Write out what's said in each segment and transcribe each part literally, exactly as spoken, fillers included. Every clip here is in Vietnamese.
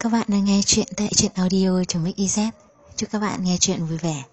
các bạn đang nghe chuyện tại truyện audio.mix.iz. Chúc các bạn nghe chuyện vui vẻ.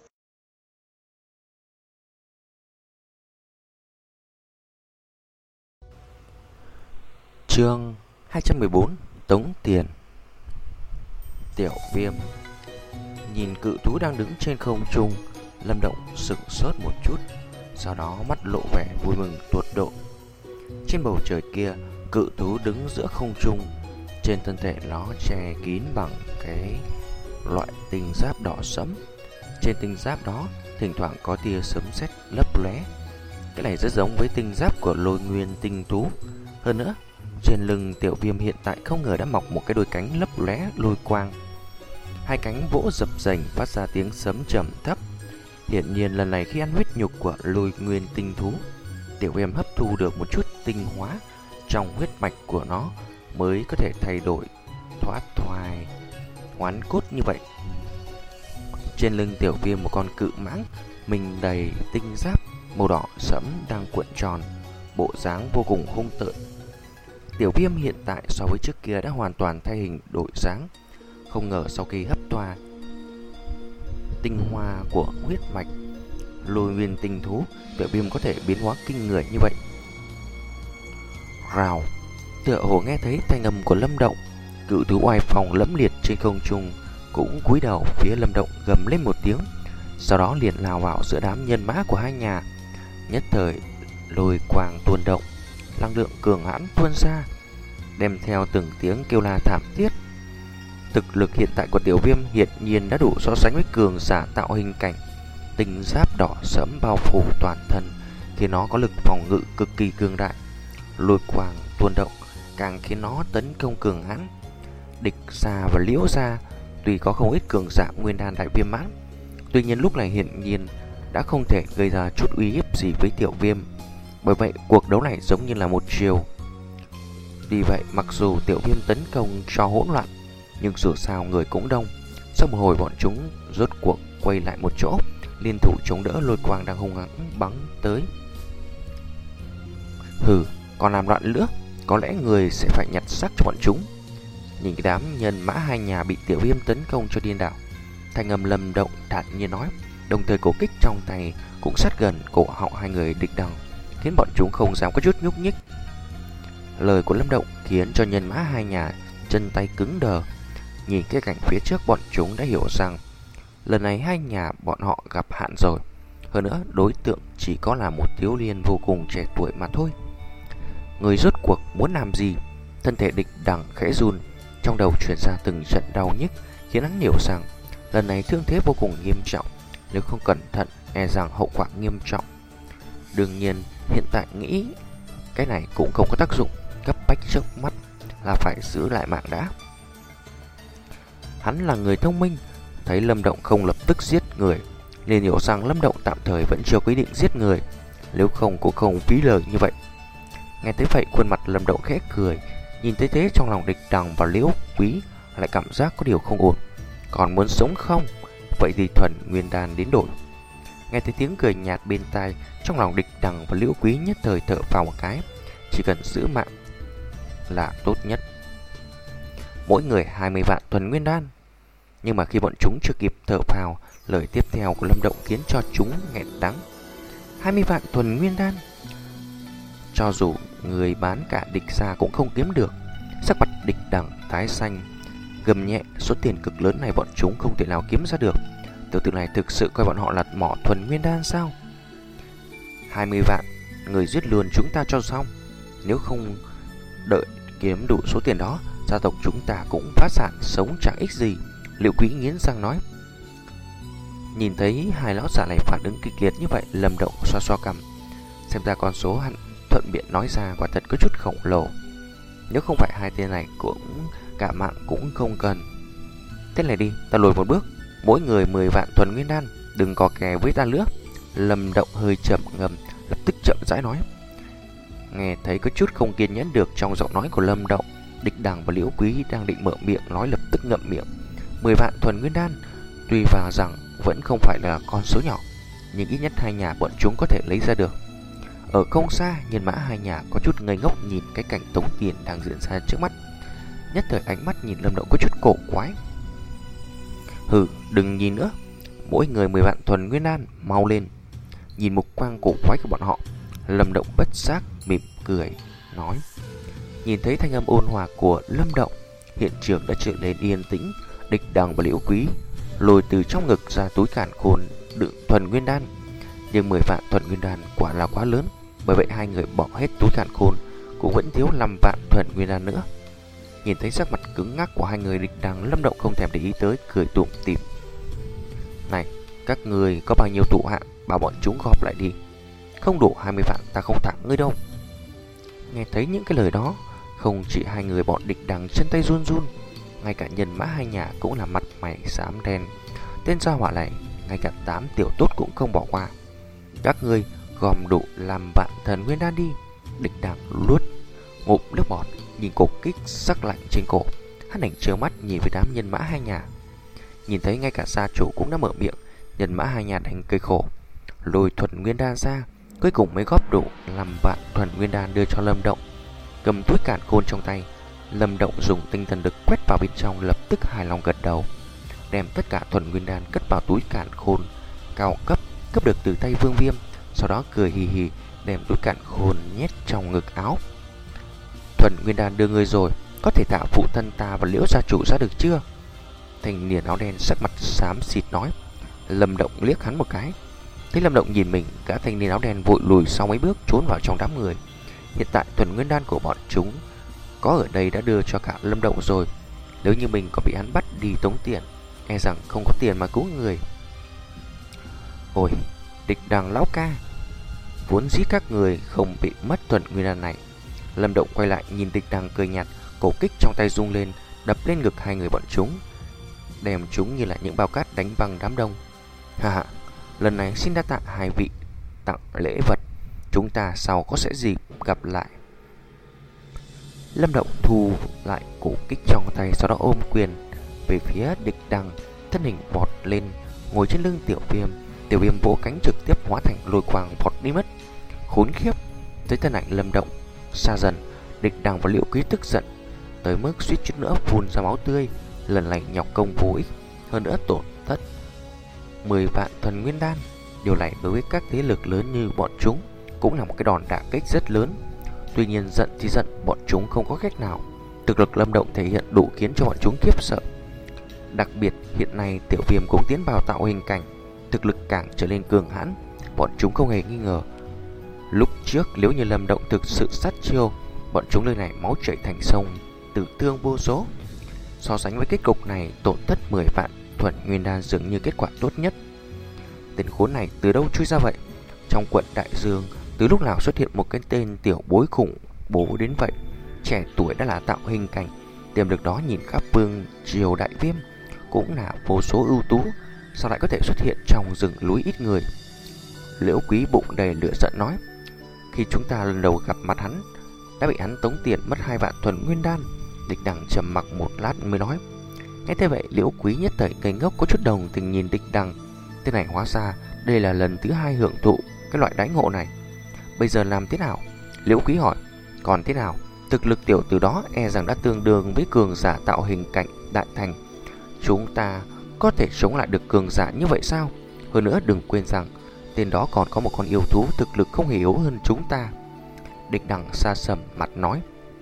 Chương hai trăm mười bốn Tống tiền. Tiểu Viêm nhìn cự thú đang đứng trên không trung, Lâm Động sững sốt một chút, sau đó mắt lộ vẻ vui mừng tột độ. Trên bầu trời kia, cự thú đứng giữa không trung, trên thân thể nó che kín bằng cái loại tinh giáp đỏ sẫm. Trên tinh giáp đó thỉnh thoảng có tia sấm sét lấp lóe. Cái này rất giống với tinh giáp của Lôi Nguyên tinh thú. Hơn nữa, trên lưng Tiểu Viêm hiện tại không ngờ đã mọc một cái đôi cánh lấp lóe lôi quang. Hai cánh vỗ dập dềnh phát ra tiếng sấm trầm thấp. Hiển nhiên lần này khi ăn huyết nhục của Lôi Nguyên tinh thú, Tiểu Viêm hấp thu được một chút tinh hóa trong huyết mạch của nó, mới có thể thay đổi thoát thoai hoán cốt như vậy. Trên lưng Tiểu Viêm một con cự mãng mình đầy tinh giáp màu đỏ sẫm đang cuộn tròn, bộ dáng vô cùng hung tợn. Tiểu Viêm hiện tại so với trước kia đã hoàn toàn thay hình đổi dáng. Không ngờ sau khi hấp toa tinh hoa của huyết mạch Lôi Nguyên tinh thú, Tiểu Viêm có thể biến hóa kinh người như vậy. Rào, tựa hồ nghe thấy thanh âm của Lâm Động, cự thú oai phong lẫm liệt trên không trung cũng cúi đầu phía Lâm Động gầm lên một tiếng, sau đó liền lao vào giữa đám nhân mã của hai nhà. Nhất thời lôi quang tuôn động, năng lượng cường hãn tuôn ra, đem theo từng tiếng kêu la thảm thiết. Thực lực hiện tại của Tiểu Viêm hiển nhiên đã đủ so sánh với cường giả tạo hình cảnh. Tinh giáp đỏ sẫm bao phủ toàn thân, khiến nó có lực phòng ngự cực kỳ cường đại. Lôi quang tuôn động càng khiến nó tấn công cường hãn. Địch Gia và Liễu Gia tuy có không ít cường giả nguyên đan đại viêm mãn, tuy nhiên lúc này hiển nhiên đã không thể gây ra chút uy hiếp gì với Tiểu Viêm. Bởi vậy cuộc đấu này giống như là một chiều. Vì vậy mặc dù Tiểu Viêm tấn công cho hỗn loạn, nhưng dù sao người cũng đông. Sau một hồi bọn chúng rốt cuộc quay lại một chỗ, liên thủ chống đỡ lôi quang đang hung hãn bắn tới. Hừ, còn làm loạn nữa, có lẽ người sẽ phải nhặt xác cho bọn chúng. Nhìn cái đám nhân mã hai nhà bị Tiểu Viêm tấn công cho điên đảo, thanh âm Lâm Động thản nhiên nói, đồng thời cổ kích trong tay cũng sát gần cổ họng hai người địch đằng, khiến bọn chúng không dám có chút nhúc nhích. Lời của Lâm Động khiến cho nhân mã hai nhà chân tay cứng đờ. Nhìn cái cảnh phía trước, bọn chúng đã hiểu rằng lần này hai nhà bọn họ gặp hạn rồi. Hơn nữa đối tượng chỉ có là một thiếu niên vô cùng trẻ tuổi mà thôi. Người rốt cuộc muốn làm gì? Thân thể địch đằng khẽ run, trong đầu truyền ra từng trận đau nhức, khiến hắn hiểu rằng lần này thương thế vô cùng nghiêm trọng, nếu không cẩn thận e rằng hậu quả nghiêm trọng. Đương nhiên hiện tại nghĩ cái này cũng không có tác dụng, cấp bách trước mắt là phải giữ lại mạng đã. Hắn là người thông minh, thấy Lâm Động không lập tức giết người, nên hiểu rằng Lâm Động tạm thời vẫn chưa quyết định giết người, nếu không cũng không phí lời như vậy. Nghe thấy vậy, khuôn mặt Lâm Động khẽ cười, nhìn thấy thế trong lòng địch đằng và Liễu Quý lại cảm giác có điều không ổn. Còn muốn sống không? Vậy thì thuần nguyên đan đến đổi. Nghe thấy tiếng cười nhạt bên tai, trong lòng địch đằng và Liễu Quý nhất thời thở phào một cái, chỉ cần giữ mạng là tốt nhất. Mỗi người hai mươi vạn thuần nguyên đan. Nhưng mà khi bọn chúng chưa kịp thở phào, lời tiếp theo của Lâm Động khiến cho chúng nghẹn đắng. hai mươi vạn thuần nguyên đan, cho dù người bán cả Địch Gia cũng không kiếm được. Sắc mặt địch đằng tái xanh, gầm nhẹ, số tiền cực lớn này bọn chúng không thể nào kiếm ra được. Tiểu tử này thực sự coi bọn họ là mỏ thuần nguyên đan sao? hai mươi vạn, người giết luôn chúng ta cho xong. Nếu không đợi kiếm đủ số tiền đó, gia tộc chúng ta cũng phá sản, sống chẳng ích gì. Liễu Quý nghiến răng nói. Nhìn thấy hai lão già này phản ứng kịch liệt như vậy, Lâm Động xoa xoa cằm. Xem ra con số hắn thuận miệng nói ra quả thật có chút khổng lồ. Nếu không phải hai tên này cũng cả mạng cũng không cần. Thế này đi, ta lùi một bước, mỗi người mười vạn thuần nguyên đan, đừng có kè với ta nữa. Lâm Động hơi chậm ngầm, lập tức chậm rãi nói. Nghe thấy có chút không kiên nhẫn được trong giọng nói của Lâm Động, địch đằng và Liễu Quý đang định mở miệng nói lập tức ngậm miệng. Mười vạn thuần nguyên đan, tuy vào rằng vẫn không phải là con số nhỏ, nhưng ít nhất hai nhà bọn chúng có thể lấy ra được. Ở không xa, nhân mã hai nhà có chút ngây ngốc nhìn cái cảnh tống tiền đang diễn ra trước mắt. nhất thời ánh mắt nhìn Lâm Động có chút cổ quái. Hừ, đừng nhìn nữa, mỗi người mười vạn thuần nguyên đan, mau lên. Nhìn mục quang cổ quái của bọn họ, Lâm Động bất giác mỉm cười nói. Nhìn thấy thanh âm ôn hòa của Lâm Động, hiện trường đã trở nên yên tĩnh. Địch Đằng và Liễu Quý lôi từ trong ngực ra túi càn khôn đựng thuần nguyên đan, nhưng mười vạn thuần nguyên đan quả là quá lớn, bởi vậy hai người bỏ hết túi càn khôn cũng vẫn thiếu năm vạn thuần nguyên đan nữa. Nhìn thấy sắc mặt cứng ngắc của hai người, Địch Đằng, Lâm Động không thèm để ý tới, cười tủm tỉm. Này, các người có bao nhiêu tụ hạ, bảo bọn chúng gọp lại đi. Không đủ hai mươi vạn ta không thả ngươi đâu. Nghe thấy những cái lời đó, không chỉ hai người bọn Địch Đằng chân tay run run, ngay cả nhân mã hai nhà cũng là mặt mày xám đen. Tên gia hỏa này, ngay cả tám tiểu tốt cũng không bỏ qua. Các ngươi gom đủ làm vạn thần nguyên đan đi. Địch Đằng luốt ngụm nước bọt, nhìn cục kích sắc lạnh trên cổ. Hắn ảnh trợn mắt nhìn với đám nhân mã hai nhà. Nhìn thấy ngay cả gia chủ cũng đã mở miệng, nhân mã hai nhà đành cười khổ, lôi thuần nguyên đan ra, cuối cùng mới góp đủ làm vạn thuần nguyên đan đưa cho Lâm Động. Cầm túi càn khôn trong tay, Lâm Động dùng tinh thần lực quét vào bên trong, lập tức hài lòng gật đầu, đem tất cả thuần nguyên đan cất vào túi càn khôn cao cấp cấp được từ tay Vương Viêm. Sau đó cười hì hì đem túi càn khôn nhét trong ngực áo. Thuần nguyên đan đưa người rồi, có thể thả phụ thân ta và Liễu gia chủ ra được chưa? Thanh niên áo đen sắc mặt xám xịt nói. Lâm Động liếc hắn một cái, thấy Lâm Động nhìn mình, cả thanh niên áo đen vội lùi sau mấy bước trốn vào trong đám người. Hiện tại thuần nguyên đan của bọn chúng có ở đây đã đưa cho cả Lâm Động rồi. Nếu như mình có bị hắn bắt đi tống tiền, e rằng không có tiền mà cứu người. Ôi, Địch Đằng lão ca, vốn dĩ các người không bị mất thuần nguyên đan này. Lâm Động quay lại nhìn Địch Đằng cười nhạt, cổ kích trong tay rung lên, đập lên ngực hai người bọn chúng, đem chúng như là những bao cát đánh văng đám đông. Ha ha, lần này xin đa tạ hai vị tặng lễ vật, chúng ta sau có sẽ dịp gặp lại. Lâm Động thu lại cổ kích trong tay, sau đó ôm quyền về phía Địch Đằng, thân hình vọt lên ngồi trên lưng Tiểu Viêm. Tiểu Viêm vỗ cánh trực tiếp hóa thành lôi quang vọt đi mất. Khốn khiếp! Thấy thân ảnh Lâm Động xa dần, Địch Đằng và Liễu Quý tức giận tới mức suýt chút nữa phun ra máu tươi. Lần này nhọc công vô ích, hơn nữa tổn thất mười vạn thuần nguyên đan. Điều này đối với các thế lực lớn như bọn chúng cũng là một cái đòn đả kích rất lớn. Tuy nhiên giận thì giận, bọn chúng không có cách nào. Thực lực Lâm Động thể hiện đủ khiến cho bọn chúng khiếp sợ. Đặc biệt hiện nay Tiểu Viêm cũng tiến vào tạo hình cảnh, thực lực càng trở nên cường hãn. Bọn chúng không hề nghi ngờ, lúc trước nếu như Lâm Động thực sự sát chiêu, bọn chúng nơi này máu chảy thành sông, tử thương vô số. So sánh với kết cục này, tổn thất mười vạn thuần nguyên đan dường như kết quả tốt nhất. Tên khốn này từ đâu chui ra vậy? Trong quận Đại Dương từ lúc nào xuất hiện một cái tên tiểu bối khủng bố đến vậy? Trẻ tuổi đã là tạo hình cảnh, tiềm lực đó nhìn khắp vương triều Đại Viêm cũng là vô số ưu tú, sao lại có thể xuất hiện trong rừng núi ít người? Liễu Quý bụng đầy lửa giận nói. Khi chúng ta lần đầu gặp mặt hắn, đã bị hắn tống tiền mất hai vạn thuần nguyên đan. Địch Đằng trầm mặc một lát mới nói. Nghe thế vậy, Liễu Quý nhất thời ngây ngốc, có chút đồng tình nhìn Địch Đằng. Thế này hóa ra đây là lần thứ hai hưởng thụ cái loại đãi ngộ này. Bây giờ làm thế nào? Liễu Quý hỏi. Còn thế nào? Thực lực tiểu tử đó e rằng đã tương đương với cường giả tạo hình cảnh đại thành. Chúng ta có thể chống lại được cường giả như vậy sao? Hơn nữa đừng quên rằng tên đó còn có một con yêu thú thực lực không hề yếu hơn chúng ta. Địch Đằng xa sầm mặt nói.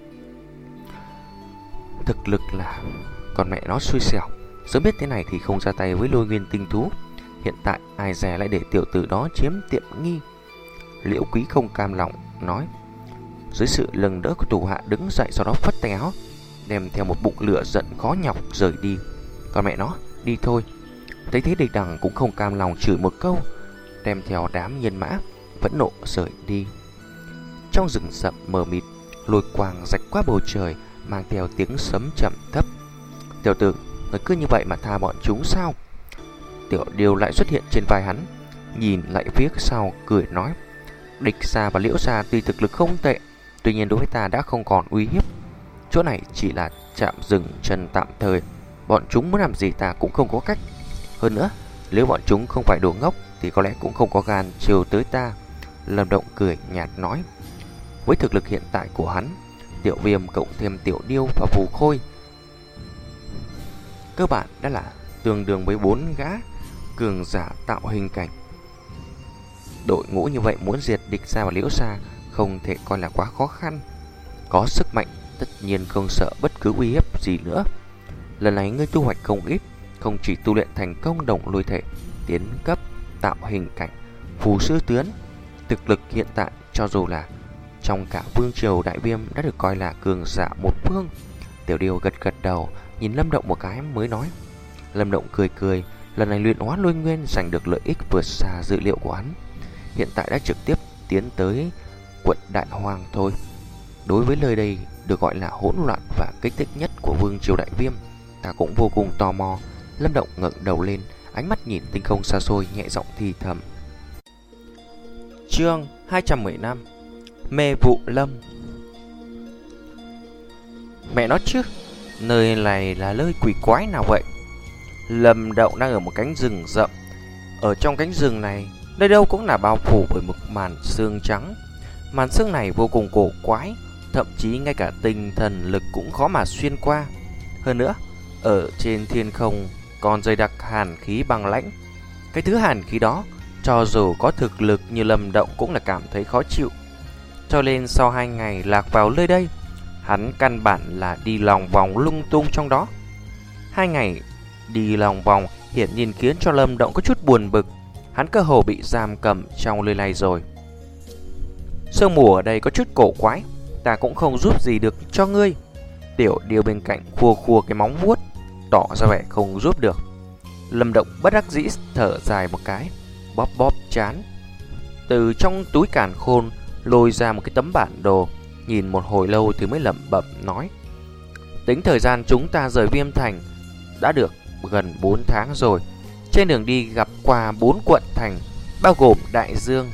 Thực lực là... Còn mẹ nó xui xẻo, sớm biết thế này thì không ra tay với lôi nguyên tinh thú. Hiện tại ai dè lại để tiểu tử đó chiếm tiện nghi. Liễu Quý không cam lòng nói. Dưới sự lừng đỡ của thủ hạ đứng dậy, sau đó phất tay áo, đem theo một bụng lửa giận khó nhọc rời đi. Còn mẹ nó, đi thôi. Thấy thế Địch Đằng cũng không cam lòng chửi một câu, đem theo đám nhân mã vẫn nộ rời đi. Trong rừng rậm mờ mịt, lôi quang rạch qua bầu trời, mang theo tiếng sấm trầm thấp. Tiểu tử, người cứ như vậy mà tha bọn chúng sao? Tiểu Điêu lại xuất hiện trên vai hắn, nhìn lại phía sau cười nói. Địch gia và Liễu gia tuy thực lực không tệ, tuy nhiên đối với ta đã không còn uy hiếp. Chỗ này chỉ là trạm dừng chân tạm thời, bọn chúng muốn làm gì ta cũng không có cách. Hơn nữa, nếu bọn chúng không phải đồ ngốc thì có lẽ cũng không có gan trêu tới ta. Lâm Động cười nhạt nói. Với thực lực hiện tại của hắn, Tiểu Viêm cộng thêm Tiểu Điêu và Phù Khôi cơ bản đã là tương đương với bốn gã cường giả tạo hình cảnh. Đội ngũ như vậy muốn diệt địch Gia và Liễu Gia không thể coi là quá khó khăn. Có sức mạnh tất nhiên không sợ bất cứ uy hiếp gì nữa. Lần này ngươi thu hoạch không ít, không chỉ tu luyện thành công đồng lôi thể, tiến cấp, tạo hình cảnh, phù sư tướng, thực lực hiện tại cho dù là trong cả vương triều Đại Viêm đã được coi là cường giả một phương. Tiểu Điêu gật gật đầu, nhìn Lâm Động một cái mới nói. Lâm Động cười cười, lần này luyện hóa lôi nguyên giành được lợi ích vượt xa dự liệu của hắn. Hiện tại đã trực tiếp tiến tới quận Đại Hoang thôi. Đối với nơi đây được gọi là hỗn loạn và kích thích nhất của vương triều Đại Viêm, ta cũng vô cùng tò mò. Lâm Động ngẩng đầu lên, ánh mắt nhìn tinh không xa xôi, nhẹ giọng thì thầm. Chương hai trăm mười lăm, Mê Vụ Lâm. Mẹ nói chứ, nơi này là nơi quỷ quái nào vậy? Lâm Động đang ở một cánh rừng rậm. Ở trong cánh rừng này, nơi đâu cũng là bao phủ bởi một màn sương trắng. Màn sương này vô cùng cổ quái, thậm chí ngay cả tinh thần lực cũng khó mà xuyên qua. Hơn nữa, ở trên thiên không còn dày đặc hàn khí băng lãnh. Cái thứ hàn khí đó, cho dù có thực lực như Lâm Động cũng là cảm thấy khó chịu. Cho nên sau hai ngày lạc vào nơi đây, hắn căn bản là đi lòng vòng lung tung trong đó. Hai ngày đi lòng vòng hiển nhiên khiến cho Lâm Động có chút buồn bực. Hắn cơ hồ bị giam cầm trong nơi này rồi. Sương mù ở đây có chút cổ quái, ta cũng không giúp gì được cho ngươi. Tiểu Điêu bên cạnh khua khua cái móng vuốt, tỏ ra vẻ không giúp được. Lâm Động bất đắc dĩ thở dài một cái, bóp bóp chán. Từ trong túi càn khôn lôi ra một cái tấm bản đồ, nhìn một hồi lâu thì mới lẩm bẩm nói. Tính thời gian chúng ta rời Viêm Thành đã được gần bốn tháng rồi. Trên đường đi gặp qua bốn quận thành, bao gồm Đại Dương.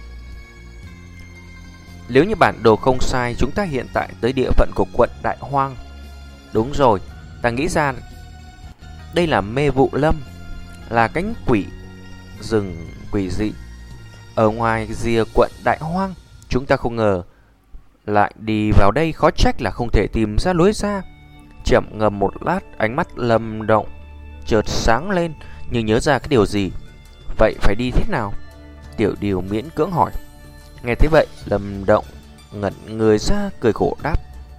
Nếu như bản đồ không sai, chúng ta hiện tại tới địa phận của quận Đại Hoang. Đúng rồi, ta nghĩ ra đây là Mê Vụ Lâm, là cánh quỷ rừng quỷ dị ở ngoài rìa quận Đại Hoang. Chúng ta không ngờ lại đi vào đây, khó trách là không thể tìm ra lối ra. Chậm ngầm một lát, ánh mắt Lâm Động chợt sáng lên, nhưng nhớ ra cái điều gì. Vậy phải đi thế nào? Tiểu Điêu miễn cưỡng hỏi. Nghe thế vậy, Lâm Động ngẩn người ra, cười khổ đáp.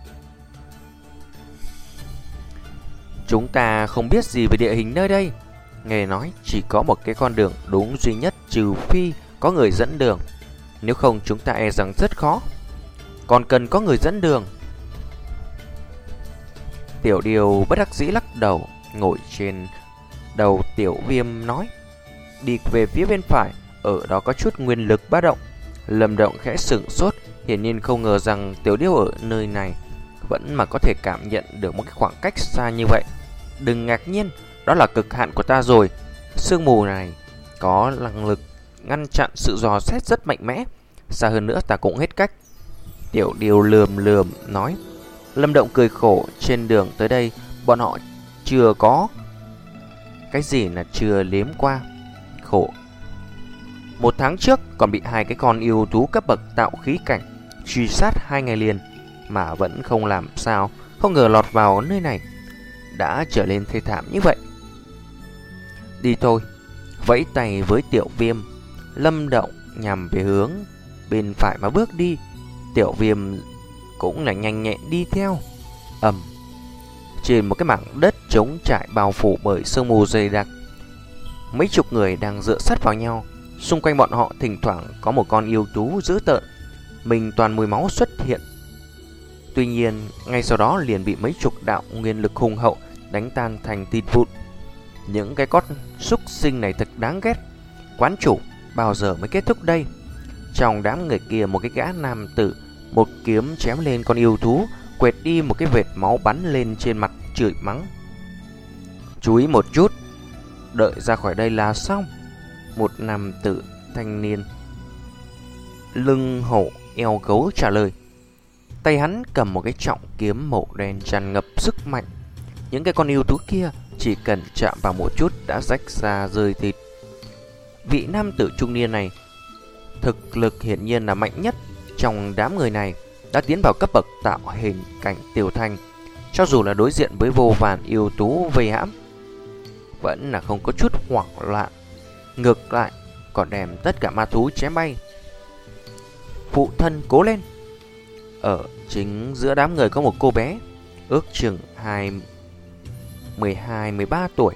Chúng ta không biết gì về địa hình nơi đây. Nghe nói chỉ có một cái con đường đúng duy nhất, trừ phi có người dẫn đường. Nếu không chúng ta e rằng rất khó. Còn cần có người dẫn đường. Tiểu Điêu bất đắc dĩ lắc đầu, ngồi trên đầu Tiểu Viêm nói. Đi về phía bên phải, ở đó có chút nguyên lực ba động. Lâm Động khẽ sửng sốt, hiển nhiên không ngờ rằng Tiểu Điêu ở nơi này vẫn mà có thể cảm nhận được một cái khoảng cách xa như vậy. Đừng ngạc nhiên, đó là cực hạn của ta rồi. Sương mù này có năng lực ngăn chặn sự dò xét rất mạnh mẽ. Xa hơn nữa ta cũng hết cách. Tiểu Điêu lườm lườm nói. Lâm Động cười khổ, trên đường tới đây bọn họ chưa có cái gì là chưa liếm qua. Khổ. Một tháng trước còn bị hai cái con yêu thú cấp bậc tạo khí cảnh truy sát hai ngày liền mà vẫn không làm sao. Không ngờ lọt vào nơi này đã trở nên thê thảm như vậy. Đi thôi. Vẫy tay với Tiểu Viêm, Lâm Động nhằm về hướng bên phải mà bước đi. Tiểu Viêm cũng là nhanh nhẹn đi theo. Ầm. Trên một cái mảng đất trống trải bao phủ bởi sương mù dày đặc, mấy chục người đang dựa sát vào nhau. Xung quanh bọn họ thỉnh thoảng có một con yêu thú dữ tợn, mình toàn mùi máu xuất hiện. Tuy nhiên ngay sau đó liền bị mấy chục đạo nguyên lực hùng hậu đánh tan thành thịt vụn. Những cái con súc sinh này thật đáng ghét. Quán chủ, bao giờ mới kết thúc đây? Trong đám người kia, một cái gã nam tử một kiếm chém lên con yêu thú, quệt đi một cái vệt máu bắn lên trên mặt, chửi mắng. Chú ý một chút, đợi ra khỏi đây là xong. Một nam tử thanh niên lưng hổ eo gấu trả lời. Tay hắn cầm một cái trọng kiếm màu đen tràn ngập sức mạnh. Những cái con yêu thú kia chỉ cần chạm vào một chút đã rách ra rơi thịt. Vị nam tử trung niên này thực lực hiển nhiên là mạnh nhất trong đám người này, đã tiến vào cấp bậc tạo hình cảnh tiểu thành. Cho dù là đối diện với vô vàn yêu thú vây hãm, vẫn là không có chút hoảng loạn, ngược lại còn đem tất cả ma thú chém bay. Phụ thân cố lên. Ở chính giữa đám người có một cô bé, ước chừng hai mười hai mười ba tuổi,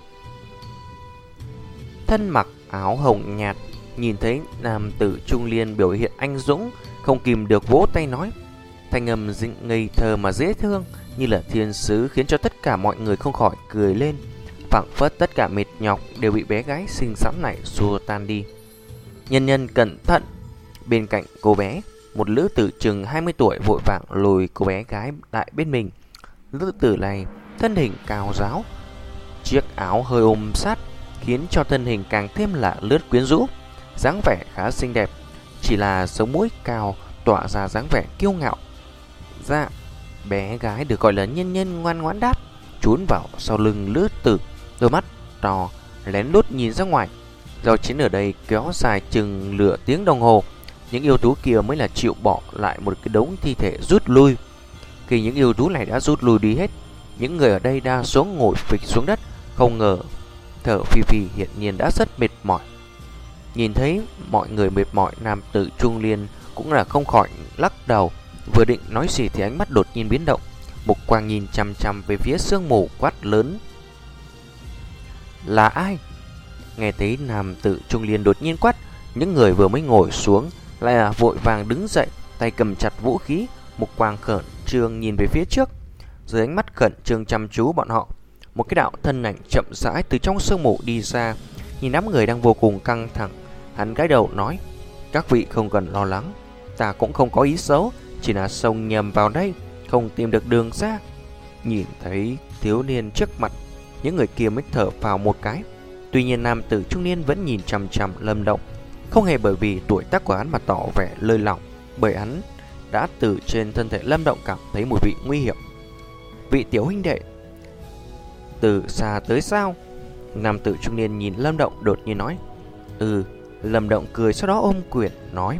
thân mặc áo hồng nhạt. Nhìn thấy nam tử trung niên biểu hiện anh dũng, không kìm được vỗ tay nói, thanh âm dịnh ngây thơ mà dễ thương như là thiên sứ, khiến cho tất cả mọi người không khỏi cười lên, phảng phất tất cả mệt nhọc đều bị bé gái xinh xắn này xua tan đi. Nhân nhân cẩn thận. Bên cạnh cô bé, một lữ tử chừng hai mươi tuổi vội vàng lùi cô bé gái lại bên mình. Lữ tử này thân hình cao ráo, chiếc áo hơi ôm sát khiến cho thân hình càng thêm lạ lướt quyến rũ, dáng vẻ khá xinh đẹp, chỉ là sống mũi cao tỏa ra dáng vẻ kiêu ngạo. Dạ, bé gái được gọi là Nhân Nhân ngoan ngoãn đáp, trốn vào sau lưng lữ tử, đôi mắt to lén lút nhìn ra ngoài. Giao chiến ở đây kéo dài chừng nửa tiếng đồng hồ, những yêu thú kia mới là chịu bỏ lại một cái đống thi thể rút lui. Khi những yêu thú này đã rút lui đi hết, những người ở đây đa số ngồi phịch xuống đất, không ngờ thở phì phì hiện nhiên đã rất mệt mỏi. Nhìn thấy mọi người mệt mỏi, nam tử trung niên cũng là không khỏi lắc đầu. Vừa định nói gì thì ánh mắt đột nhiên biến động, mục quang nhìn chằm chằm về phía sương mù, quát lớn, là ai? Nghe thấy nam tử trung niên đột nhiên quát, những người vừa mới ngồi xuống lại là vội vàng đứng dậy, tay cầm chặt vũ khí, mục quang khẩn trương nhìn về phía trước. Dưới ánh mắt khẩn trương chăm chú bọn họ, một cái đạo thân ảnh chậm rãi từ trong sương mù đi ra. Nhìn đám người đang vô cùng căng thẳng, hắn gãi đầu nói, các vị không cần lo lắng, ta cũng không có ý xấu, chỉ là xông nhầm vào đây, không tìm được đường ra. Nhìn thấy thiếu niên trước mặt, những người kia mới thở phào một cái. Tuy nhiên nam tử trung niên vẫn nhìn chằm chằm Lâm Động, không hề bởi vì tuổi tác của hắn mà tỏ vẻ lơi lỏng, bởi hắn đã từ trên thân thể Lâm Động cảm thấy mùi vị nguy hiểm. Vị tiểu huynh đệ, từ xa tới sao? Nam tử trung niên nhìn Lâm Động đột nhiên nói. Ừ. Lâm Động cười, sau đó ôm quyền nói,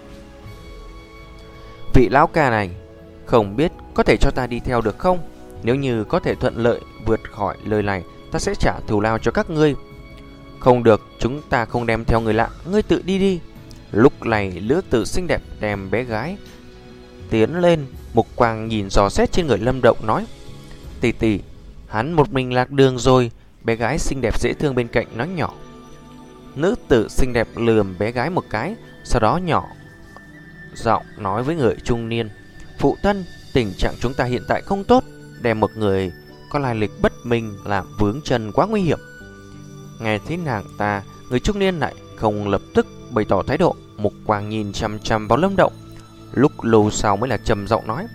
vị lão ca này, không biết có thể cho ta đi theo được không? Nếu như có thể thuận lợi vượt khỏi lời này, ta sẽ trả thù lao cho các ngươi. Không được, chúng ta không đem theo người lạ, ngươi tự đi đi. Lúc này lữ tử xinh đẹp đem bé gái tiến lên, mục quang nhìn dò xét trên người Lâm Động nói, tỷ tỷ, hắn một mình lạc đường rồi. Bé gái xinh đẹp dễ thương bên cạnh nói nhỏ. Nữ tử xinh đẹp lườm bé gái một cái, sau đó nhỏ giọng nói với người trung niên, phụ thân, tình trạng chúng ta hiện tại không tốt, đem một người có lai lịch bất minh làm vướng chân quá nguy hiểm. Nghe thấy nàng ta, người trung niên lại không lập tức bày tỏ thái độ, mục quang nhìn chăm chăm vào Lâm Động. Lúc lâu sau mới là trầm giọng nói,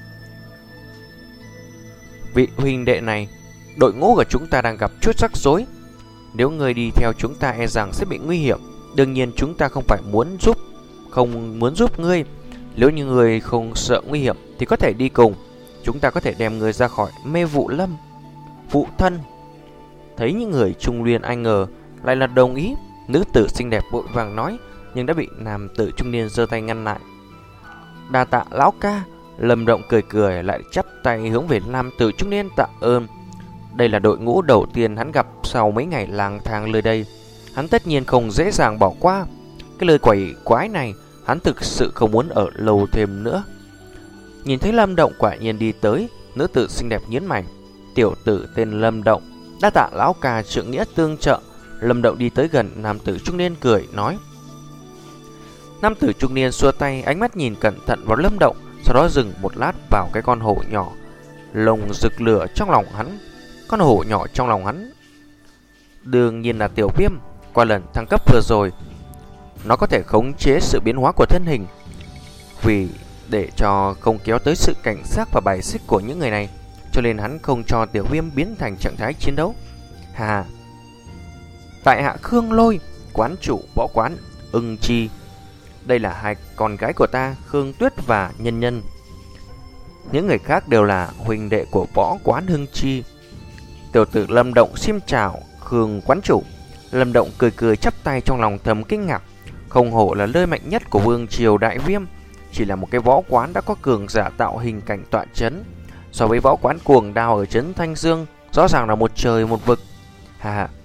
vị huynh đệ này, đội ngũ của chúng ta đang gặp chút rắc rối. Nếu người đi theo chúng ta e rằng sẽ bị nguy hiểm. Đương nhiên chúng ta không phải muốn giúp, không muốn giúp ngươi. Nếu như người không sợ nguy hiểm thì có thể đi cùng, chúng ta có thể đem người ra khỏi mê vụ lâm. Phụ thân. Thấy những người trung niên ai ngờ lại là đồng ý, nữ tử xinh đẹp vội vàng nói, nhưng đã bị nam tử trung niên giơ tay ngăn lại. Đa tạ lão ca. Lâm Động cười cười lại chắp tay hướng về nam tử trung niên tạ ơn. Đây là đội ngũ đầu tiên hắn gặp sau mấy ngày lang thang nơi đây, hắn tất nhiên không dễ dàng bỏ qua. Cái lời quẩy quái này hắn thực sự không muốn ở lâu thêm nữa. Nhìn thấy Lâm Động quả nhiên đi tới, nữ tử xinh đẹp nhướng mày. Tiểu tử tên Lâm Động, đa tạ lão ca trượng nghĩa tương trợ. Lâm Động đi tới gần nam tử trung niên cười nói. Nam tử trung niên xua tay, ánh mắt nhìn cẩn thận vào Lâm Động, sau đó dừng một lát vào cái con hổ nhỏ lồng rực lửa trong lòng hắn. Con hổ nhỏ trong lòng hắn đương nhiên là Tiểu Viêm. Qua lần thăng cấp vừa rồi, nó có thể khống chế sự biến hóa của thân hình. Vì để cho không kéo tới sự cảnh giác và bài xích của những người này, cho nên hắn không cho Tiểu Viêm biến thành trạng thái chiến đấu. Hà, tại hạ Khương Lôi, quán chủ võ quán Ưng Chi. Đây là hai con gái của ta, Khương Tuyết và Nhân Nhân. Những người khác đều là huynh đệ của võ quán Hưng Chi. Tiểu tử Lâm Động xin chào Khương quán chủ. Lâm Động cười cười chắp tay, trong lòng thầm kinh ngạc. Không hổ là nơi mạnh nhất của vương triều Đại Viêm, chỉ là một cái võ quán đã có cường giả tạo hình cảnh tọa chấn. So với võ quán Cuồng Đao ở trấn Thanh Dương, rõ ràng là một trời một vực. Hà,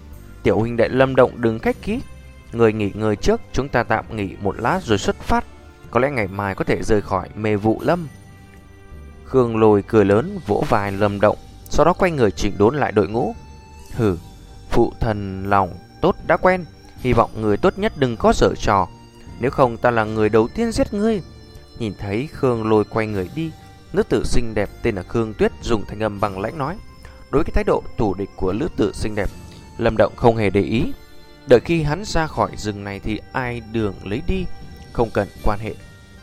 Tiểu huynh đệ Lâm Động đừng khách khí, người nghỉ ngơi trước, chúng ta tạm nghỉ một lát rồi xuất phát. Có lẽ ngày mai có thể rời khỏi Mê Vụ Lâm. Khương Lôi cười lớn vỗ vai Lâm Động, sau đó quay người chỉnh đốn lại đội ngũ. Hừ, phụ thần lòng tốt đã quen, hy vọng người tốt nhất đừng có giở trò, nếu không ta là người đầu tiên giết ngươi. Nhìn thấy Khương Lôi quay người đi, nữ tử xinh đẹp tên là Khương Tuyết dùng thanh âm bằng lãnh nói. Đối với thái độ thủ địch của nữ tử xinh đẹp, Lâm Động không hề để ý. Đợi khi hắn ra khỏi rừng này thì ai đường lấy đi, không cần quan hệ.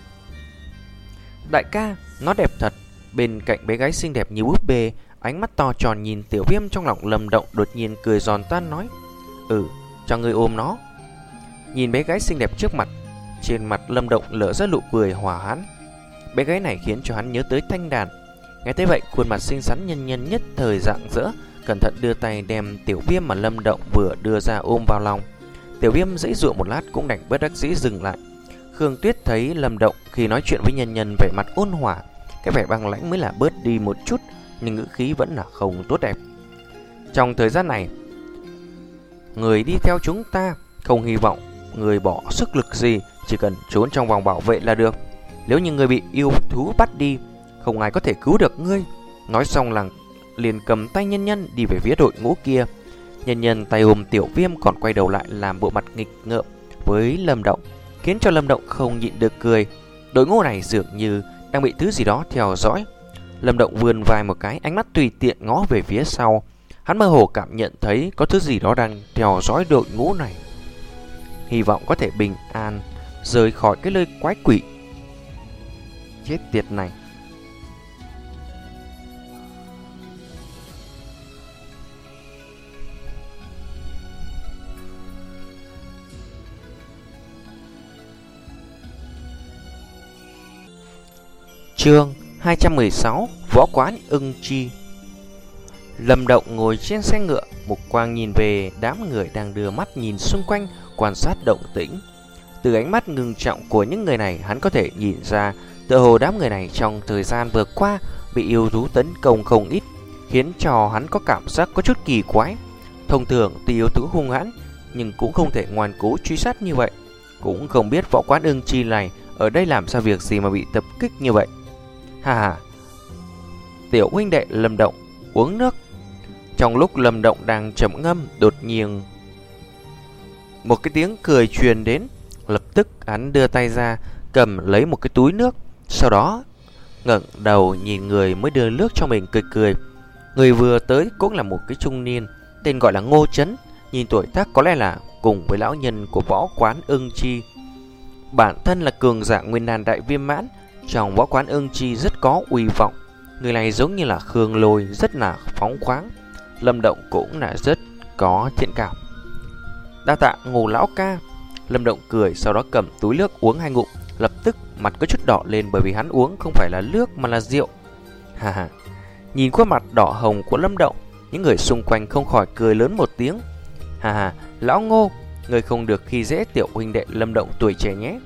Đại ca, nó đẹp thật. Bên cạnh bé gái xinh đẹp như búp bê, ánh mắt to tròn nhìn Tiểu Viêm, trong lòng Lâm Động đột nhiên cười giòn tan nói. Ừ, cho ngươi ôm nó. Nhìn bé gái xinh đẹp trước mặt, trên mặt Lâm Động lở ra nụ cười hòa hãn. Bé gái này khiến cho hắn nhớ tới thanh đàn. Nghe thấy vậy, khuôn mặt xinh xắn nhân nhân nhất thời rạng rỡ, cẩn thận đưa tay đem Tiểu Viêm mà Lâm Động vừa đưa ra ôm vào lòng. Tiểu Viêm giãy giụa một lát cũng đành bất đắc dĩ dừng lại. Khương Tuyết thấy Lâm Động khi nói chuyện với nhân nhân vẻ mặt ôn hòa, cái vẻ băng lãnh mới là bớt đi một chút, nhưng ngữ khí vẫn là không tốt đẹp. Trong thời gian này, người đi theo chúng ta, không hy vọng người bỏ sức lực gì, chỉ cần trốn trong vòng bảo vệ là được. Nếu như người bị yêu thú bắt đi, không ai có thể cứu được ngươi. Nói xong là liền cầm tay nhân nhân đi về phía đội ngũ kia. Nhân nhân tay ôm Tiểu Viêm còn quay đầu lại làm bộ mặt nghịch ngợm với Lâm Động, khiến cho Lâm Động không nhịn được cười. Đội ngũ này dường như đang bị thứ gì đó theo dõi. Lâm Động vươn vai một cái, ánh mắt tùy tiện ngó về phía sau. Hắn mơ hồ cảm nhận thấy có thứ gì đó đang theo dõi đội ngũ này. Hy vọng có thể bình an rời khỏi cái nơi quái quỷ chết tiệt này. Chương hai trăm mười sáu, Võ Quán Ưng Chi. Lâm Động ngồi trên xe ngựa, mục quang nhìn về đám người đang đưa mắt nhìn xung quanh, quan sát động tĩnh. Từ ánh mắt ngưng trọng của những người này, hắn có thể nhìn ra tựa hồ đám người này trong thời gian vừa qua bị yêu thú tấn công không ít, khiến cho hắn có cảm giác có chút kỳ quái. Thông thường tuy yêu thú hung hãn, nhưng cũng không thể ngoan cố truy sát như vậy. Cũng không biết Võ Quán Ưng Chi này ở đây làm sao việc gì mà bị tập kích như vậy. Hà hà. Tiểu huynh đệ Lâm Động uống nước. Trong lúc Lâm Động đang trầm ngâm, đột nhiên một cái tiếng cười truyền đến. Lập tức hắn đưa tay ra cầm lấy một cái túi nước, sau đó ngẩng đầu nhìn người mới đưa nước cho mình, cười cười. Người vừa tới cũng là một cái trung niên, tên gọi là Ngô Chấn. Nhìn tuổi tác có lẽ là cùng với lão nhân của Võ Quán Ưng Chi. Bản thân là cường giả nguyên đan đại viêm mãn, trong Võ Quán Ưng Chi rất có uy vọng. Người này giống như là Khương Lôi, rất là phóng khoáng. Lâm Động cũng là rất có thiện cảm. Đa tạ Ngô lão ca. Lâm Động cười, sau đó cầm túi nước uống hai ngụm, lập tức mặt có chút đỏ lên, bởi vì hắn uống không phải là nước mà là rượu. Hà hà. Nhìn khuôn mặt đỏ hồng của Lâm Động, những người xung quanh không khỏi cười lớn một tiếng. Hà hà, lão Ngô, người không được khi dễ tiểu huynh đệ Lâm Động tuổi trẻ nhé.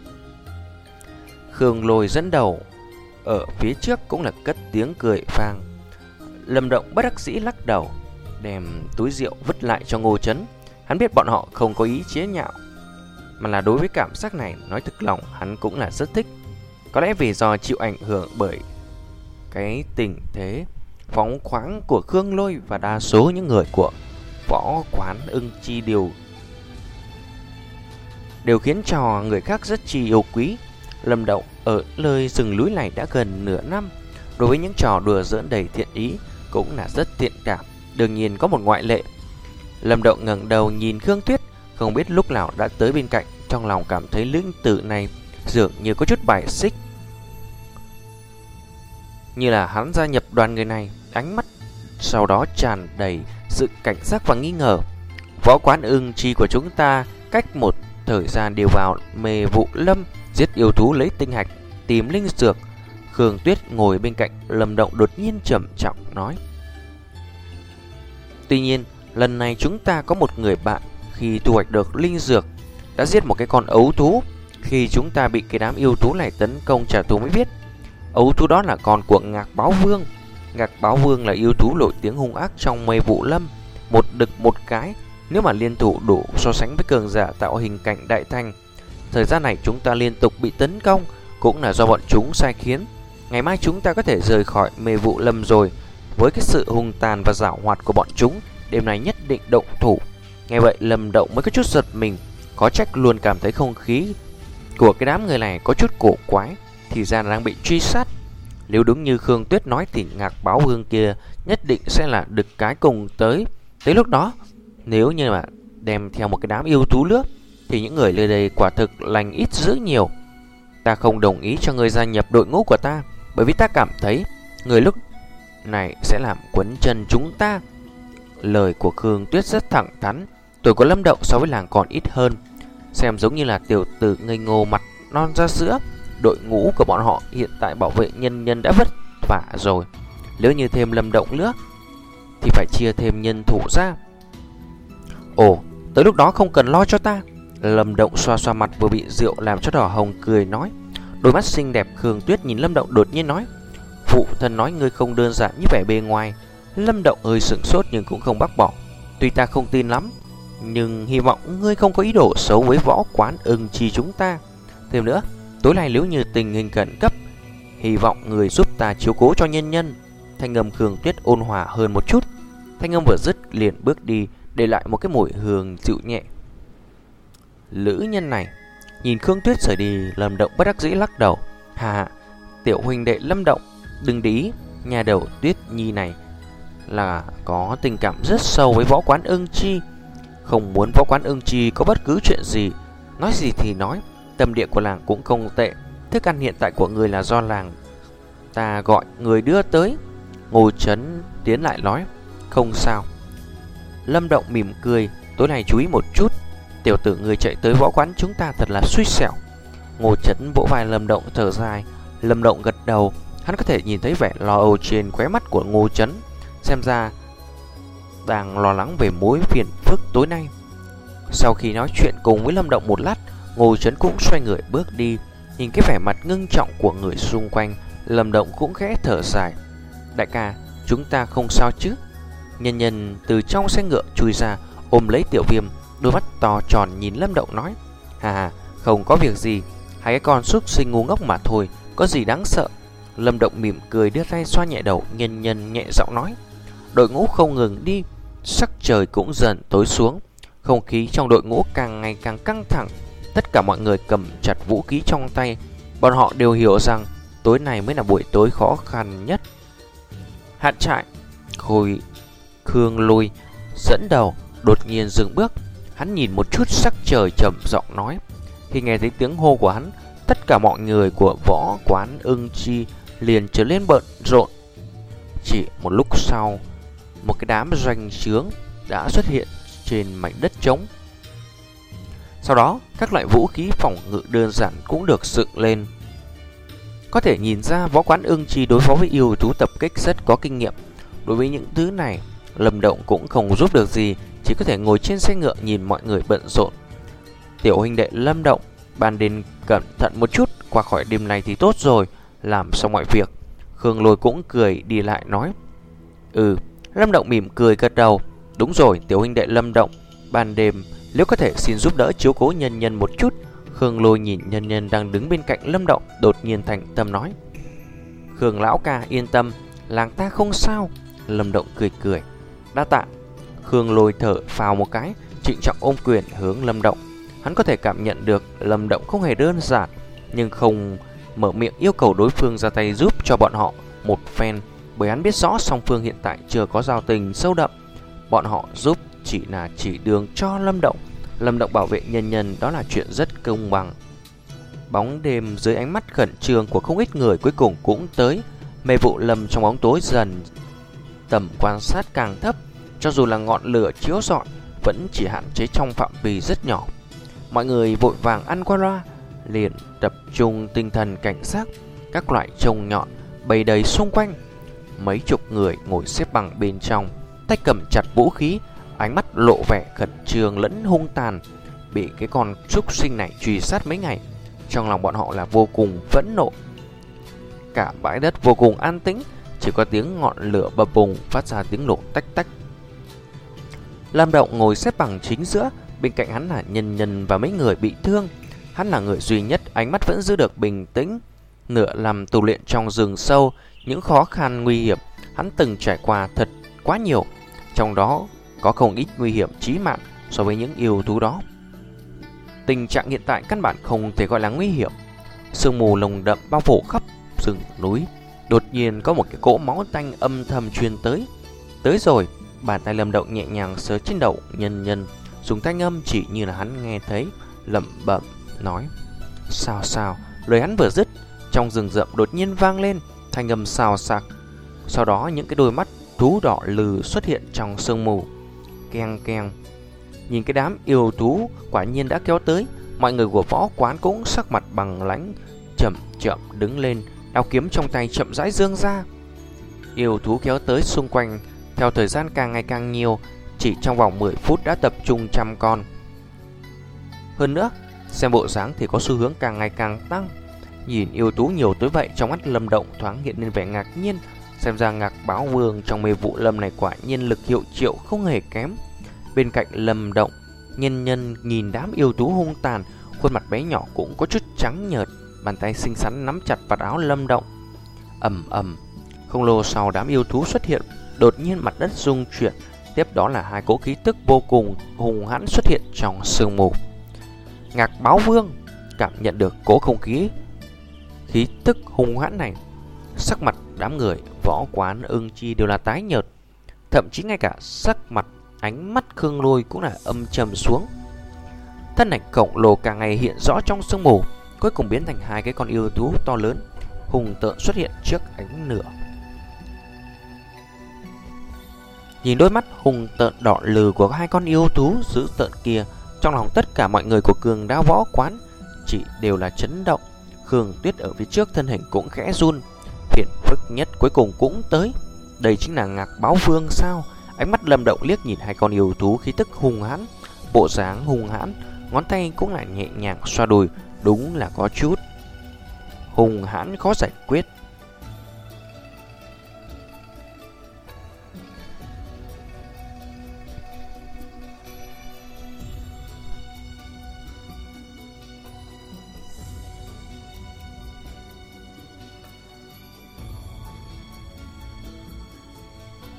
Khương Lôi dẫn đầu ở phía trước cũng là cất tiếng cười vang. Lâm Động bất đắc dĩ lắc đầu, đem túi rượu vứt lại cho Ngô Chấn. Hắn biết bọn họ không có ý chế nhạo, mà là đối với cảm giác này, nói thực lòng hắn cũng là rất thích. Có lẽ vì do chịu ảnh hưởng bởi cái tình thế phóng khoáng của Khương Lôi, và đa số những người của Võ Quán Ưng Chi đều đều khiến cho người khác rất chi yêu quý. Lâm Động ở nơi rừng núi này đã gần nửa năm, đối với những trò đùa giỡn đầy thiện ý cũng là rất thiện cảm. Đương nhiên có một ngoại lệ. Lâm Động ngẩng đầu nhìn Khương Tuyết, không biết lúc nào đã tới bên cạnh, trong lòng cảm thấy lĩnh tử này dường như có chút bài xích, như là hắn gia nhập đoàn người này. Ánh mắt sau đó tràn đầy sự cảnh giác và nghi ngờ. Võ Quán Ưng Chi của chúng ta cách một thời gian đều vào Mê Vụ Lâm giết yêu thú, lấy tinh hạch, tìm linh dược. Khương Tuyết ngồi bên cạnh Lâm Động đột nhiên trầm trọng nói. Tuy nhiên lần này chúng ta có một người bạn khi thu hoạch được linh dược đã giết một cái con ấu thú. Khi chúng ta bị cái đám yêu thú này tấn công trả thù mới biết ấu thú đó là con của Ngạc Báo Vương. Ngạc Báo Vương là yêu thú nổi tiếng hung ác trong Mê Vụ Lâm, một đực một cái Nếu mà liên thủ đủ so sánh với cường giả tạo hình cảnh đại thành, thời gian này chúng ta liên tục bị tấn công cũng là do bọn chúng sai khiến. Ngày mai chúng ta có thể rời khỏi Mê Vụ Lâm rồi. Với cái sự hung tàn và giảo hoạt của bọn chúng, đêm nay nhất định động thủ. Nghe vậy Lâm Động mới có chút giật mình, có trách luôn cảm thấy không khí của cái đám người này có chút cổ quái, thì ra là đang bị truy sát. Nếu đúng như Khương Tuyết nói thì Ngạc Báo Vương kia nhất định sẽ là đực cái cùng tới. Tới lúc đó, nếu như mà đem theo một cái đám yêu thú nước, thì những người nơi đây quả thực lành ít dữ nhiều. Ta không đồng ý cho người gia nhập đội ngũ của ta, bởi vì ta cảm thấy người lúc này sẽ làm quấn chân chúng ta. Lời của Khương Tuyết rất thẳng thắn. Tuổi của Lâm Động so với làng còn ít hơn, xem giống như là tiểu tử ngây ngô mặt non ra sữa. Đội ngũ của bọn họ hiện tại bảo vệ nhân nhân đã vất vả rồi, nếu như thêm Lâm Động nữa thì phải chia thêm nhân thủ ra. Ồ, tới lúc đó không cần lo cho ta. Lâm Động xoa xoa mặt vừa bị rượu làm cho đỏ hồng, cười nói. Đôi mắt xinh đẹp Khương Tuyết nhìn Lâm Động đột nhiên nói, phụ thân nói ngươi không đơn giản như vẻ bề ngoài. Lâm Động hơi sửng sốt nhưng cũng không bác bỏ. Tuy ta không tin lắm, nhưng hy vọng ngươi không có ý đồ xấu với Võ Quán Ưng Chi chúng ta. Thêm nữa, tối nay nếu như tình hình khẩn cấp, hy vọng người giúp ta chiếu cố cho nhân nhân. Thanh âm Khương Tuyết ôn hòa hơn một chút. Thanh âm vừa dứt liền bước đi, để lại một cái mùi hương dịu nhẹ. Lữ nhân này nhìn Khương Tuyết rời đi, Lâm Động bất đắc dĩ lắc đầu. Hà, tiểu huynh đệ Lâm Động, đừng để ý, nhà đầu Tuyết Nhi này là có tình cảm rất sâu với Võ Quán Ưng Chi, không muốn Võ Quán Ưng Chi có bất cứ chuyện gì. Nói gì thì nói, tâm địa của làng cũng không tệ. Thức ăn hiện tại của người là do làng ta gọi người đưa tới. Ngô Chấn tiến lại nói, không sao. Lâm Động mỉm cười, tối nay chú ý một chút. Tiểu tử người chạy tới võ quán chúng ta thật là xui xẻo. Ngô Chấn vỗ vai Lâm Động thở dài. Lâm Động gật đầu, hắn có thể nhìn thấy vẻ lo âu trên khóe mắt của Ngô Chấn, xem ra đang lo lắng về mối phiền phức tối nay. Sau khi nói chuyện cùng với Lâm Động một lát, Ngô Chấn cũng xoay người bước đi. Nhìn cái vẻ mặt ngưng trọng của người xung quanh, Lâm Động cũng khẽ thở dài. Đại ca, chúng ta không sao chứ? Nhân nhân từ trong xe ngựa chui ra, ôm lấy Tiểu Viêm, đôi mắt to tròn nhìn Lâm Động nói, hà hà, không có việc gì, hai cái con súc sinh ngu ngốc mà thôi, có gì đáng sợ. Lâm Động mỉm cười đưa tay xoa nhẹ đầu Nhân nhân, nhẹ giọng nói. Đội ngũ không ngừng đi, sắc trời cũng dần tối xuống, không khí trong đội ngũ càng ngày càng căng thẳng. Tất cả mọi người cầm chặt vũ khí trong tay, bọn họ đều hiểu rằng tối nay mới là buổi tối khó khăn nhất. Hạn trại, Khôi Khương Lôi dẫn đầu đột nhiên dừng bước. Hắn nhìn một chút sắc trời, trầm giọng nói. Khi nghe thấy tiếng hô của hắn, tất cả mọi người của Võ Quán Ưng Chi liền trở lên bận rộn. Chỉ một lúc sau, một cái đám doanh trướng đã xuất hiện trên mảnh đất trống. Sau đó, các loại vũ khí phòng ngự đơn giản cũng được dựng lên. Có thể nhìn ra Võ Quán Ưng Chi đối phó với yêu thú tập kích rất có kinh nghiệm. Đối với những thứ này, Lâm Động cũng không giúp được gì, chỉ có thể ngồi trên xe ngựa nhìn mọi người bận rộn. Tiểu huynh đệ Lâm Động, ban đêm cẩn thận một chút, qua khỏi đêm này thì tốt rồi, làm xong mọi việc. Khương Lôi cũng cười đi lại nói. Ừ, Lâm Động mỉm cười gật đầu. Đúng rồi, tiểu huynh đệ Lâm Động, ban đêm nếu có thể xin giúp đỡ chiếu cố nhân nhân một chút. Khương Lôi nhìn nhân nhân đang đứng bên cạnh Lâm Động, đột nhiên thành tâm nói. Khương lão ca yên tâm, làng ta không sao. Lâm Động cười cười. Đa tạ. Khương Lôi thở phào một cái, trịnh trọng ôm quyền hướng Lâm Động. Hắn có thể cảm nhận được Lâm Động không hề đơn giản, nhưng không mở miệng yêu cầu đối phương ra tay giúp cho bọn họ một phen, bởi hắn biết rõ song phương hiện tại chưa có giao tình sâu đậm. Bọn họ giúp chỉ là chỉ đường cho Lâm Động. Lâm Động bảo vệ nhân nhân, đó là chuyện rất công bằng. Bóng đêm dưới ánh mắt khẩn trương của không ít người cuối cùng cũng tới. Mê Vụ Lâm trong bóng tối dần, tầm quan sát càng thấp, cho dù là ngọn lửa chiếu rọi vẫn chỉ hạn chế trong phạm vi rất nhỏ. Mọi người vội vàng ăn qua loa, liền tập trung tinh thần cảnh giác. Các loại trông nhọn bày đầy xung quanh. Mấy chục người ngồi xếp bằng bên trong, tay cầm chặt vũ khí, ánh mắt lộ vẻ khẩn trương lẫn hung tàn. Bị cái con súc sinh này truy sát mấy ngày, trong lòng bọn họ là vô cùng phẫn nộ. Cả bãi đất vô cùng an tĩnh, chỉ có tiếng ngọn lửa bập bùng phát ra tiếng nổ tách tách. Lâm Động ngồi xếp bằng chính giữa, bên cạnh hắn là Nhân Nhân và mấy người bị thương. Hắn là người duy nhất ánh mắt vẫn giữ được bình tĩnh. Nửa làm tu luyện trong rừng sâu, những khó khăn nguy hiểm hắn từng trải qua thật quá nhiều, trong đó có không ít nguy hiểm chí mạng so với những yêu thú đó. Tình trạng hiện tại căn bản không thể gọi là nguy hiểm. Sương mù nồng đậm bao phủ khắp rừng núi. Đột nhiên có một cái cỗ máu tanh âm thầm truyền tới. Tới rồi. Bàn tay Lâm Động nhẹ nhàng sờ trên đầu Nhân Nhân, dùng thanh âm chỉ như là hắn nghe thấy, lẩm bẩm nói: sao sao. Lời hắn vừa dứt, trong rừng rậm đột nhiên vang lên thanh âm xào xạc. Sau đó những cái đôi mắt thú đỏ lừ xuất hiện trong sương mù. Keng keng. Nhìn cái đám yêu thú quả nhiên đã kéo tới. Mọi người của võ quán cũng sắc mặt bằng lãnh, chậm chậm đứng lên, đao kiếm trong tay chậm rãi giương ra. Yêu thú kéo tới xung quanh theo thời gian càng ngày càng nhiều, chỉ trong vòng mười phút đã tập trung trăm con. Hơn nữa, xem bộ dáng thì có xu hướng càng ngày càng tăng. Nhìn yêu thú nhiều tới vậy, trong mắt Lâm Động thoáng hiện lên vẻ ngạc nhiên. Xem ra Ngạc Báo Vương trong mê vụ lâm này quả nhiên lực hiệu triệu không hề kém. Bên cạnh Lâm Động, Nhân Nhân nhìn đám yêu thú hung tàn, khuôn mặt bé nhỏ cũng có chút trắng nhợt, bàn tay xinh xắn nắm chặt vạt áo Lâm Động. Ầm ầm, không lâu sau đám yêu thú xuất hiện, đột nhiên mặt đất rung chuyển, tiếp đó là hai cỗ khí tức vô cùng hùng hãn xuất hiện trong sương mù. Ngạc Báo Vương cảm nhận được cỗ không khí khí tức hùng hãn này, sắc mặt đám người võ quán Ưng Chi đều là tái nhợt, thậm chí ngay cả sắc mặt ánh mắt Khương Lôi cũng là âm trầm xuống. Thân ảnh khổng lồ càng ngày hiện rõ trong sương mù, cuối cùng biến thành hai cái con yêu thú to lớn hùng tợn xuất hiện trước ánh lửa. Nhìn đôi mắt hùng tợn đỏ lừ của hai con yêu thú dữ tợn kia, trong lòng tất cả mọi người của Cường Đao Võ Quán chỉ đều là chấn động. Khương Tuyết ở phía trước thân hình cũng khẽ run. Phiền phức nhất cuối cùng cũng tới. Đây chính là Ngạc Báo Vương sao? Ánh mắt Lâm Động liếc nhìn hai con yêu thú khí tức hung hãn, bộ dáng hung hãn, ngón tay cũng lại nhẹ nhàng xoa đùi, đúng là có chút hung hãn khó giải quyết.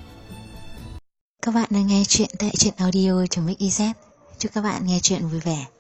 Các bạn đang nghe chuyện tại truyện audio.mixyz. Chúc các bạn nghe chuyện vui vẻ.